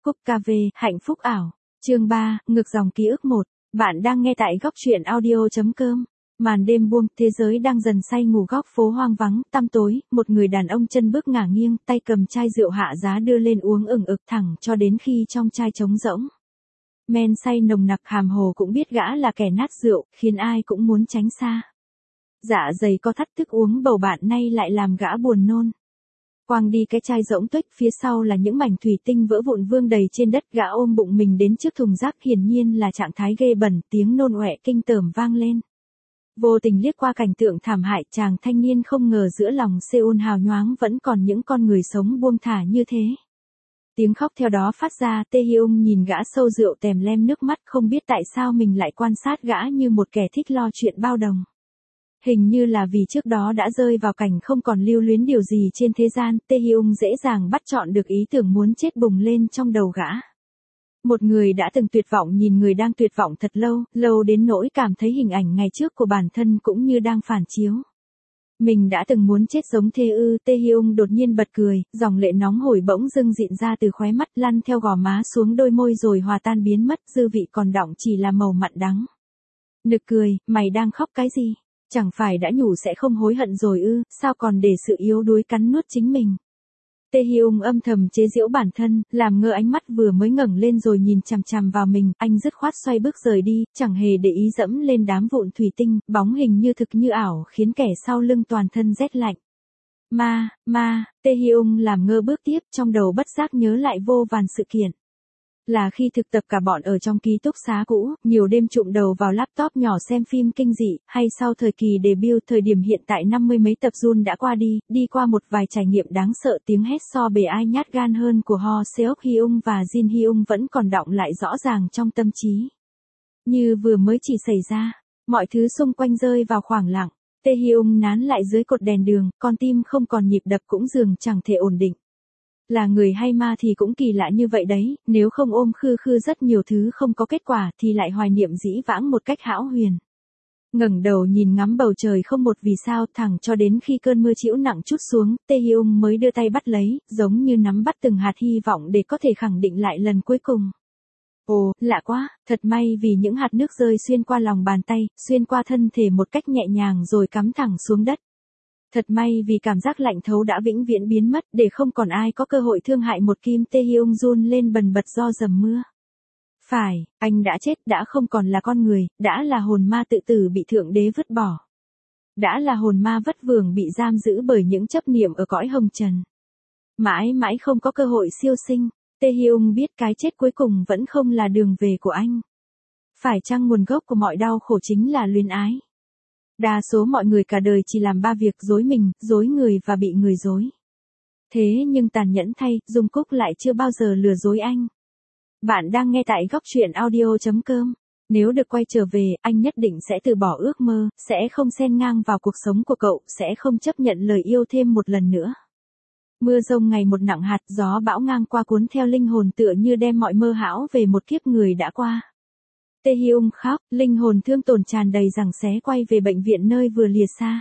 Cúp cà phê, hạnh phúc ảo. Chương 3, ngược dòng ký ức 1. Bạn đang nghe tại góc truyện audio.com. Màn đêm buông, thế giới đang dần say ngủ góc phố hoang vắng, tăm tối, một người đàn ông chân bước ngả nghiêng, tay cầm chai rượu hạ giá đưa lên uống ừng ực thẳng cho đến khi trong chai trống rỗng. Men say nồng nặc, hàm hồ cũng biết gã là kẻ nát rượu, khiến ai cũng muốn tránh xa. Dạ dày co thắt thức uống bầu bạn nay lại làm gã buồn nôn. Quang đi cái chai rỗng tuếch, phía sau là những mảnh thủy tinh vỡ vụn vương đầy trên đất, gã ôm bụng mình đến trước thùng rác, hiển nhiên là trạng thái ghê bẩn, tiếng nôn ọe kinh tởm vang lên. Vô tình liếc qua cảnh tượng thảm hại, chàng thanh niên không ngờ giữa lòng Seoul hào nhoáng vẫn còn những con người sống buông thả như thế. Tiếng khóc theo đó phát ra, Tae Hyung nhìn gã sâu rượu tèm lem nước mắt, không biết tại sao mình lại quan sát gã như một kẻ thích lo chuyện bao đồng. Hình như là vì trước đó đã rơi vào cảnh không còn lưu luyến điều gì trên thế gian, Tae Hyung dễ dàng bắt chọn được ý tưởng muốn chết bùng lên trong đầu gã. Một người đã từng tuyệt vọng nhìn người đang tuyệt vọng thật lâu, lâu đến nỗi cảm thấy hình ảnh ngày trước của bản thân cũng như đang phản chiếu. Mình đã từng muốn chết giống thế ư? Tae Hyung đột nhiên bật cười, dòng lệ nóng hổi bỗng dưng dịn ra từ khóe mắt, lăn theo gò má xuống đôi môi rồi hòa tan biến mất, dư vị còn đọng chỉ là màu mặn đắng. Nực cười, mày đang khóc cái gì? Chẳng phải đã nhủ sẽ không hối hận rồi ư, sao còn để sự yếu đuối cắn nuốt chính mình? Tae Hyung âm thầm chế giễu bản thân, làm ngơ ánh mắt vừa mới ngẩng lên rồi nhìn chằm chằm vào mình, anh dứt khoát xoay bước rời đi, chẳng hề để ý dẫm lên đám vụn thủy tinh, bóng hình như thực như ảo khiến kẻ sau lưng toàn thân rét lạnh. Tae Hyung làm ngơ bước tiếp, trong đầu bất giác nhớ lại vô vàn sự kiện. Là khi thực tập cả bọn ở trong ký túc xá cũ, nhiều đêm trụm đầu vào laptop nhỏ xem phim kinh dị, hay sau thời kỳ debut, thời điểm hiện tại 50 mấy tập Jun đã qua đi qua một vài trải nghiệm đáng sợ, tiếng hét so bề ai nhát gan hơn của Ho Seok Hyung và Jin Hyung vẫn còn đọng lại rõ ràng trong tâm trí. Như vừa mới chỉ xảy ra, mọi thứ xung quanh rơi vào khoảng lặng, Tae Hyung nán lại dưới cột đèn đường, con tim không còn nhịp đập cũng dường chẳng thể ổn định. Là người hay ma thì cũng kỳ lạ như vậy đấy, nếu không ôm khư khư rất nhiều thứ không có kết quả thì lại hoài niệm dĩ vãng một cách hão huyền. Ngẩng đầu nhìn ngắm bầu trời không một vì sao, thẳng cho đến khi cơn mưa trĩu nặng trút xuống, Tae Hyung mới đưa tay bắt lấy, giống như nắm bắt từng hạt hy vọng để có thể khẳng định lại lần cuối cùng. Ồ, lạ quá, thật may vì những hạt nước rơi xuyên qua lòng bàn tay, xuyên qua thân thể một cách nhẹ nhàng rồi cắm thẳng xuống đất. Thật may vì cảm giác lạnh thấu đã vĩnh viễn biến mất, để không còn ai có cơ hội thương hại một Kim. Tae Hyung run lên bần bật do dầm mưa. Phải, anh đã chết, đã không còn là con người, đã là hồn ma tự tử bị Thượng Đế vứt bỏ. Đã là hồn ma vất vưởng bị giam giữ bởi những chấp niệm ở cõi hồng trần. Mãi mãi không có cơ hội siêu sinh, Tae Hyung biết cái chết cuối cùng vẫn không là đường về của anh. Phải chăng nguồn gốc của mọi đau khổ chính là luyến ái? Đa số mọi người cả đời chỉ làm ba việc: dối mình, dối người và bị người dối. Thế nhưng tàn nhẫn thay, Dung Cúc lại chưa bao giờ lừa dối anh. Bạn đang nghe tại góc truyện audio.com. Nếu được quay trở về, anh nhất định sẽ từ bỏ ước mơ, sẽ không xen ngang vào cuộc sống của cậu, sẽ không chấp nhận lời yêu thêm một lần nữa. Mưa rông ngày một nặng hạt, gió bão ngang qua cuốn theo linh hồn tựa như đem mọi mơ hão về một kiếp người đã qua. Tae Hyung khóc, linh hồn thương tổn tràn đầy giằng xé quay về bệnh viện nơi vừa lìa xa.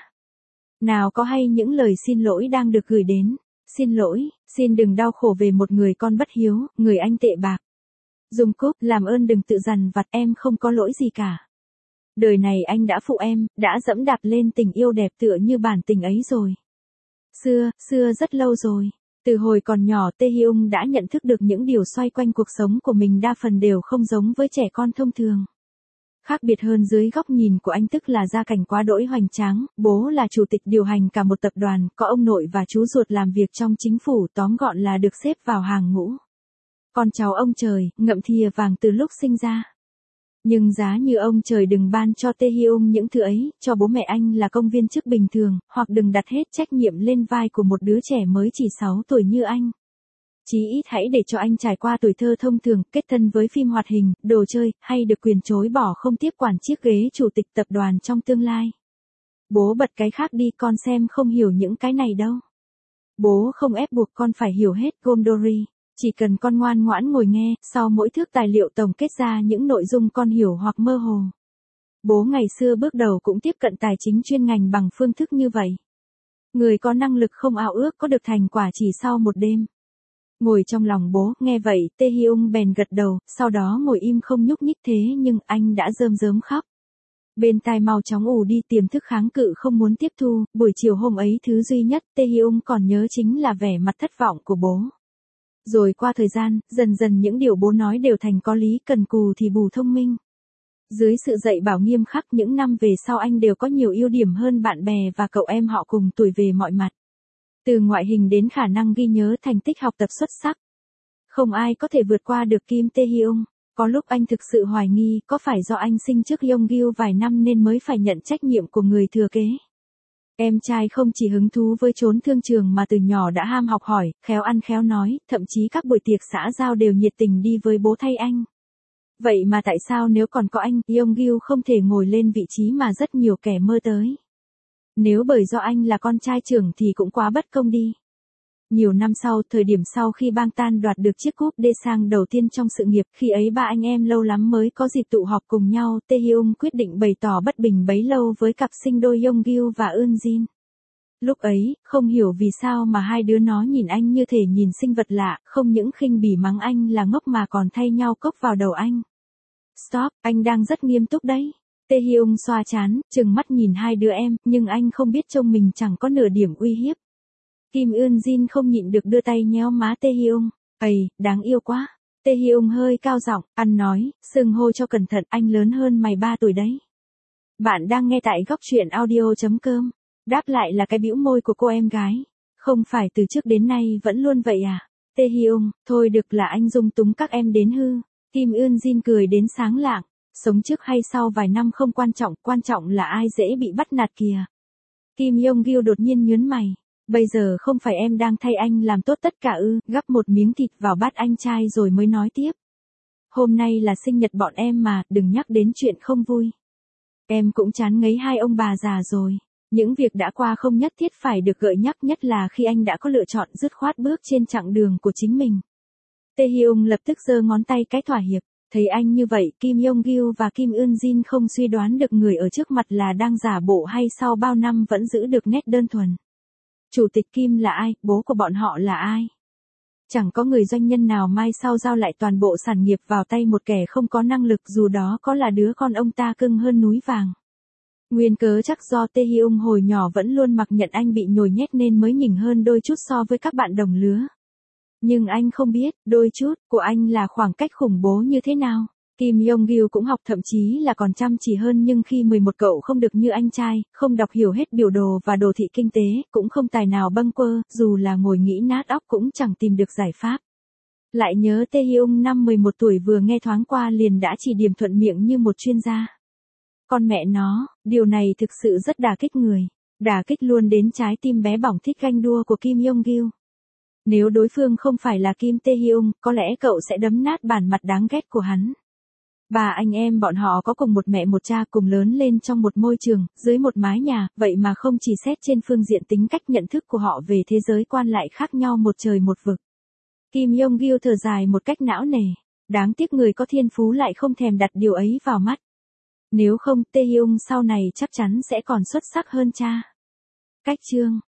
Nào có hay những lời xin lỗi đang được gửi đến. Xin lỗi, xin đừng đau khổ về một người con bất hiếu, người anh tệ bạc. Dung Cúc, làm ơn đừng tự dằn vặt, em không có lỗi gì cả. Đời này anh đã phụ em, đã dẫm đạp lên tình yêu đẹp tựa như bản tình ấy rồi. Xưa rất lâu rồi. Từ hồi còn nhỏ, Tae Hyung đã nhận thức được những điều xoay quanh cuộc sống của mình đa phần đều không giống với trẻ con thông thường. Khác biệt hơn dưới góc nhìn của anh tức là gia cảnh quá đỗi hoành tráng, bố là chủ tịch điều hành cả một tập đoàn, có ông nội và chú ruột làm việc trong chính phủ, tóm gọn là được xếp vào hàng ngũ. Con cháu ông trời, ngậm thìa vàng từ lúc sinh ra. Nhưng giá như ông trời đừng ban cho Tae Hyung những thứ ấy, cho bố mẹ anh là công viên chức bình thường, hoặc đừng đặt hết trách nhiệm lên vai của một đứa trẻ mới chỉ 6 tuổi như anh. Chí ít hãy để cho anh trải qua tuổi thơ thông thường, kết thân với phim hoạt hình, đồ chơi, hay được quyền chối bỏ không tiếp quản chiếc ghế chủ tịch tập đoàn trong tương lai. Bố bật cái khác đi, con xem không hiểu những cái này đâu. Bố không ép buộc con phải hiểu hết Gondori. Chỉ cần con ngoan ngoãn ngồi nghe, sau mỗi thước tài liệu tổng kết ra những nội dung con hiểu hoặc mơ hồ. Bố ngày xưa bước đầu cũng tiếp cận tài chính chuyên ngành bằng phương thức như vậy. Người có năng lực không ao ước có được thành quả chỉ sau một đêm. Ngồi trong lòng bố, nghe vậy, Tae Hyung bèn gật đầu, sau đó ngồi im không nhúc nhích thế nhưng anh đã rơm rớm khóc. Bên tai mau chóng ù đi tiềm thức kháng cự không muốn tiếp thu, buổi chiều hôm ấy thứ duy nhất Tae Hyung còn nhớ chính là vẻ mặt thất vọng của bố. Rồi qua thời gian, dần dần những điều bố nói đều thành có lý, cần cù thì bù thông minh. Dưới sự dạy bảo nghiêm khắc những năm về sau anh đều có nhiều ưu điểm hơn bạn bè và cậu em họ cùng tuổi về mọi mặt. Từ ngoại hình đến khả năng ghi nhớ thành tích học tập xuất sắc. Không ai có thể vượt qua được Kim Tae Hyung. Có lúc anh thực sự hoài nghi có phải do anh sinh trước Yeongil vài năm nên mới phải nhận trách nhiệm của người thừa kế. Em trai không chỉ hứng thú với chốn thương trường mà từ nhỏ đã ham học hỏi, khéo ăn khéo nói, thậm chí các buổi tiệc xã giao đều nhiệt tình đi với bố thay anh. Vậy mà tại sao nếu còn có anh, Yeongil không thể ngồi lên vị trí mà rất nhiều kẻ mơ tới? Nếu bởi do anh là con trai trưởng thì cũng quá bất công đi. Nhiều năm sau, thời điểm sau khi Bangtan đoạt được chiếc cúp Daesang đầu tiên trong sự nghiệp, khi ấy ba anh em lâu lắm mới có dịp tụ họp cùng nhau, Tae Hyung quyết định bày tỏ bất bình bấy lâu với cặp sinh đôi Yeongil và Eun Jin. Lúc ấy, không hiểu vì sao mà hai đứa nó nhìn anh như thể nhìn sinh vật lạ, không những khinh bỉ mắng anh là ngốc mà còn thay nhau cốc vào đầu anh. Stop, anh đang rất nghiêm túc đấy. Tae Hyung xoa trán, trừng mắt nhìn hai đứa em, nhưng anh không biết trông mình chẳng có nửa điểm uy hiếp. Kim Eun Jin không nhịn được đưa tay nhéo má Tae Hyung. Ây, đáng yêu quá. Tae Hyung hơi cao giọng, ăn nói, xưng hô cho cẩn thận, anh lớn hơn mày 3 tuổi đấy. Bạn đang nghe tại góc truyện audio.com. Đáp lại là cái bĩu môi của cô em gái. Không phải từ trước đến nay vẫn luôn vậy à? Tae Hyung, thôi được là anh dung túng các em đến hư. Kim Eun Jin cười đến sáng lạng. Sống trước hay sau vài năm không quan trọng là ai dễ bị bắt nạt kìa. Kim Yeongil đột nhiên nhướng mày. Bây giờ không phải em đang thay anh làm tốt tất cả ư? Gắp một miếng thịt vào bát anh trai rồi mới nói tiếp. Hôm nay là sinh nhật bọn em mà, đừng nhắc đến chuyện không vui. Em cũng chán ngấy hai ông bà già rồi. Những việc đã qua không nhất thiết phải được gợi nhắc, nhất là khi anh đã có lựa chọn dứt khoát bước trên chặng đường của chính mình. Tae Hyung lập tức giơ ngón tay cái thỏa hiệp. Thấy anh như vậy, Kim Yeongil và Kim Eun Jin không suy đoán được người ở trước mặt là đang giả bộ hay sau bao năm vẫn giữ được nét đơn thuần. Chủ tịch Kim là ai, bố của bọn họ là ai? Chẳng có người doanh nhân nào mai sau giao lại toàn bộ sản nghiệp vào tay một kẻ không có năng lực, dù đó có là đứa con ông ta cưng hơn núi vàng. Nguyên cớ chắc do Tae Hyung hồi nhỏ vẫn luôn mặc nhận anh bị nhồi nhét nên mới nhỉnh hơn đôi chút so với các bạn đồng lứa. Nhưng anh không biết, đôi chút của anh là khoảng cách khủng bố như thế nào. Kim Yeongil cũng học, thậm chí là còn chăm chỉ hơn, nhưng khi 11 cậu không được như anh trai, không đọc hiểu hết biểu đồ và đồ thị kinh tế, cũng không tài nào bâng quơ, dù là ngồi nghĩ nát óc cũng chẳng tìm được giải pháp. Lại nhớ Tae Hyung năm 11 tuổi vừa nghe thoáng qua liền đã chỉ điểm thuận miệng như một chuyên gia. Con mẹ nó, điều này thực sự rất đả kích người. Đả kích luôn đến trái tim bé bỏng thích ganh đua của Kim Yeongil. Nếu đối phương không phải là Kim Tae Hyung, có lẽ cậu sẽ đấm nát bản mặt đáng ghét của hắn. Ba anh em bọn họ có cùng một mẹ một cha, cùng lớn lên trong một môi trường, dưới một mái nhà, vậy mà không chỉ xét trên phương diện tính cách nhận thức của họ về thế giới quan lại khác nhau một trời một vực. Kim Yeongil thở dài một cách não nề. Đáng tiếc người có thiên phú lại không thèm đặt điều ấy vào mắt. Nếu không, Tae Hyung sau này chắc chắn sẽ còn xuất sắc hơn cha. Cách chương